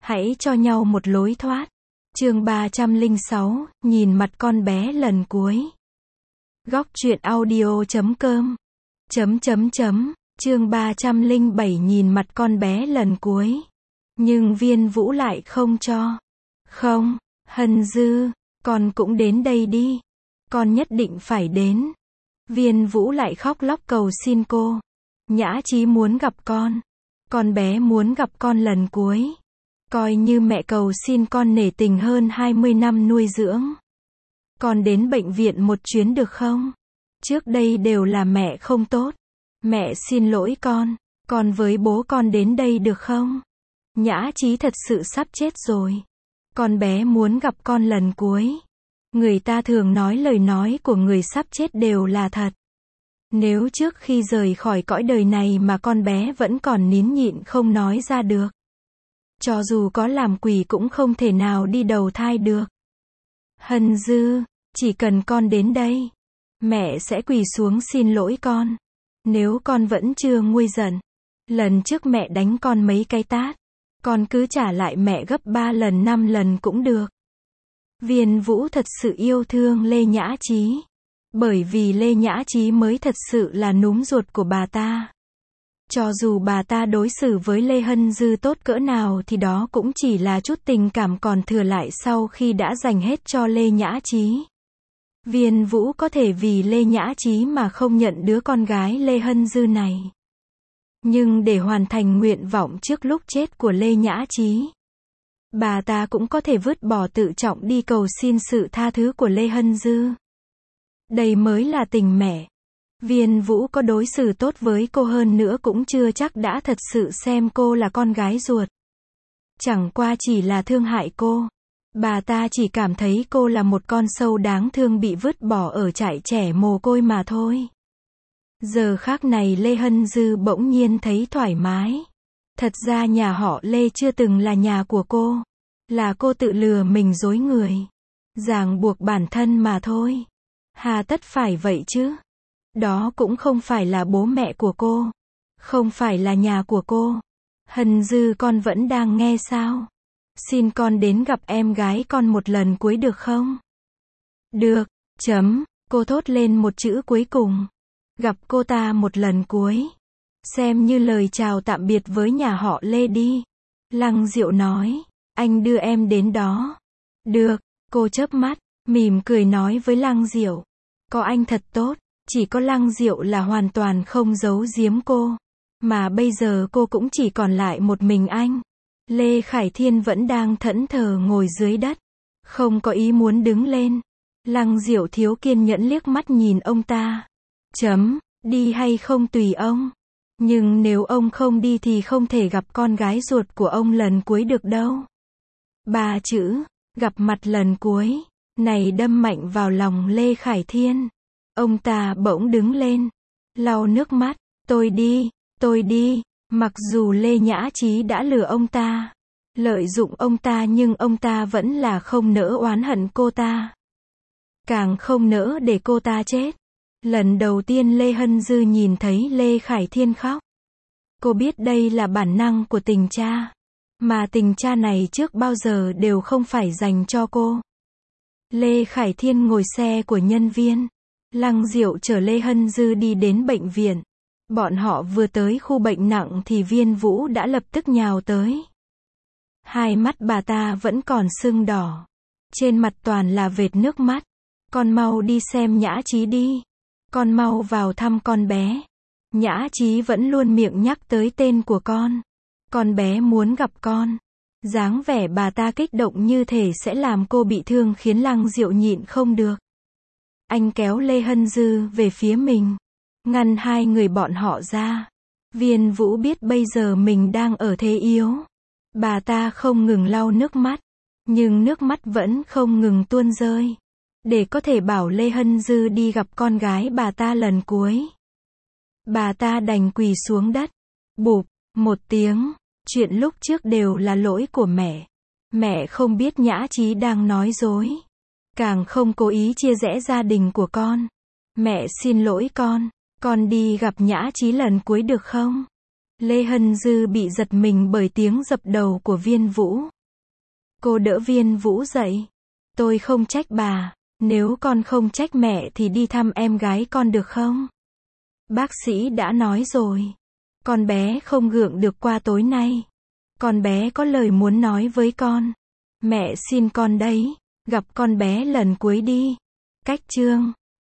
Hãy cho nhau một lối thoát. Chương 306, nhìn mặt con bé lần cuối. Góc truyện audio.com Chương 307 nhìn mặt con bé lần cuối. Nhưng Viên Vũ lại không cho. Không, Hân Dư, con cũng đến đây đi. Con nhất định phải đến. Viên Vũ lại khóc lóc cầu xin cô. Nhã Chí muốn gặp con bé muốn gặp con lần cuối. Coi như mẹ cầu xin con nể tình hơn 20 năm nuôi dưỡng. Con đến bệnh viện một chuyến được không? Trước đây đều là mẹ không tốt. Mẹ xin lỗi con với bố con đến đây được không? Nhã Chí thật sự sắp chết rồi. Con bé muốn gặp con lần cuối. Người ta thường nói lời nói của người sắp chết đều là thật. Nếu trước khi rời khỏi cõi đời này mà con bé vẫn còn nín nhịn không nói ra được, cho dù có làm quỷ cũng không thể nào đi đầu thai được. Hân Dư, chỉ cần con đến đây, mẹ sẽ quỳ xuống xin lỗi con. Nếu con vẫn chưa nguôi giận, lần trước mẹ đánh con mấy cái tát, con cứ trả lại mẹ gấp 3 lần 5 lần cũng được. Viên Vũ thật sự yêu thương Lê Nhã Chí. Bởi vì Lê Nhã Chí mới thật sự là núm ruột của bà ta. Cho dù bà ta đối xử với Lê Hân Dư tốt cỡ nào thì đó cũng chỉ là chút tình cảm còn thừa lại sau khi đã dành hết cho Lê Nhã Chí. Viên Vũ có thể vì Lê Nhã Chí mà không nhận đứa con gái Lê Hân Dư này. Nhưng để hoàn thành nguyện vọng trước lúc chết của Lê Nhã Chí, bà ta cũng có thể vứt bỏ tự trọng đi cầu xin sự tha thứ của Lê Hân Dư. Đây mới là tình mẹ. Viên Vũ có đối xử tốt với cô hơn nữa cũng chưa chắc đã thật sự xem cô là con gái ruột. Chẳng qua chỉ là thương hại cô. Bà ta chỉ cảm thấy cô là một con sâu đáng thương bị vứt bỏ ở trại trẻ mồ côi mà thôi. Giờ khác này Lê Hân Dư bỗng nhiên thấy thoải mái. Thật ra nhà họ Lê chưa từng là nhà của cô. Là cô tự lừa mình dối người. Ràng buộc bản thân mà thôi. Hà tất phải vậy chứ? Đó cũng không phải là bố mẹ của cô. Không phải là nhà của cô. Hân Dư con vẫn đang nghe sao? Xin con đến gặp em gái con một lần cuối được không? Được, cô thốt lên một chữ cuối cùng. Gặp cô ta một lần cuối. Xem như lời chào tạm biệt với nhà họ Lê đi. Lăng Diệu nói, anh đưa em đến đó. Được, cô chớp mắt, mỉm cười nói với Lăng Diệu. Có anh thật tốt. Chỉ có Lăng Diệu là hoàn toàn không giấu giếm cô. Mà bây giờ cô cũng chỉ còn lại một mình anh. Lê Khải Thiên vẫn đang thẫn thờ ngồi dưới đất. Không có ý muốn đứng lên. Lăng Diệu thiếu kiên nhẫn liếc mắt nhìn ông ta. Đi hay không tùy ông. Nhưng nếu ông không đi thì không thể gặp con gái ruột của ông lần cuối được đâu. 3 chữ, gặp mặt lần cuối, này đâm mạnh vào lòng Lê Khải Thiên. Ông ta bỗng đứng lên, lau nước mắt, tôi đi, mặc dù Lê Nhã Chí đã lừa ông ta, lợi dụng ông ta nhưng ông ta vẫn là không nỡ oán hận cô ta. Càng không nỡ để cô ta chết. Lần đầu tiên Lê Hân Dư nhìn thấy Lê Khải Thiên khóc. Cô biết đây là bản năng của tình cha. Mà tình cha này trước bao giờ đều không phải dành cho cô. Lê Khải Thiên ngồi xe của nhân viên. Lăng Diệu chở Lê Hân Dư đi đến bệnh viện. Bọn họ vừa tới khu bệnh nặng thì Viên Vũ đã lập tức nhào tới. Hai mắt bà ta vẫn còn sưng đỏ. Trên mặt toàn là vệt nước mắt. Con mau đi xem Nhã Chí đi. Con mau vào thăm con bé. Nhã Chí vẫn luôn miệng nhắc tới tên của con. Con bé muốn gặp con. Dáng vẻ bà ta kích động như thể sẽ làm cô bị thương khiến Lăng Diệu nhịn không được. Anh kéo Lê Hân Dư về phía mình. Ngăn hai người bọn họ ra. Viên Vũ biết bây giờ mình đang ở thế yếu. Bà ta không ngừng lau nước mắt. Nhưng nước mắt vẫn không ngừng tuôn rơi. Để có thể bảo Lê Hân Dư đi gặp con gái bà ta lần cuối. Bà ta đành quỳ xuống đất. Bụp, một tiếng. Chuyện lúc trước đều là lỗi của mẹ. Mẹ không biết Nhã Chí đang nói dối. Càng không cố ý chia rẽ gia đình của con. Mẹ xin lỗi con đi gặp Nhã Chí lần cuối được không? Lê Hân Dư bị giật mình bởi tiếng dập đầu của Viên Vũ. Cô đỡ Viên Vũ dậy. Tôi không trách bà. Nếu con không trách mẹ thì đi thăm em gái con được không? Bác sĩ đã nói rồi. Con bé không gượng được qua tối nay. Con bé có lời muốn nói với con. Mẹ xin con đấy. Gặp con bé lần cuối đi. Cách chương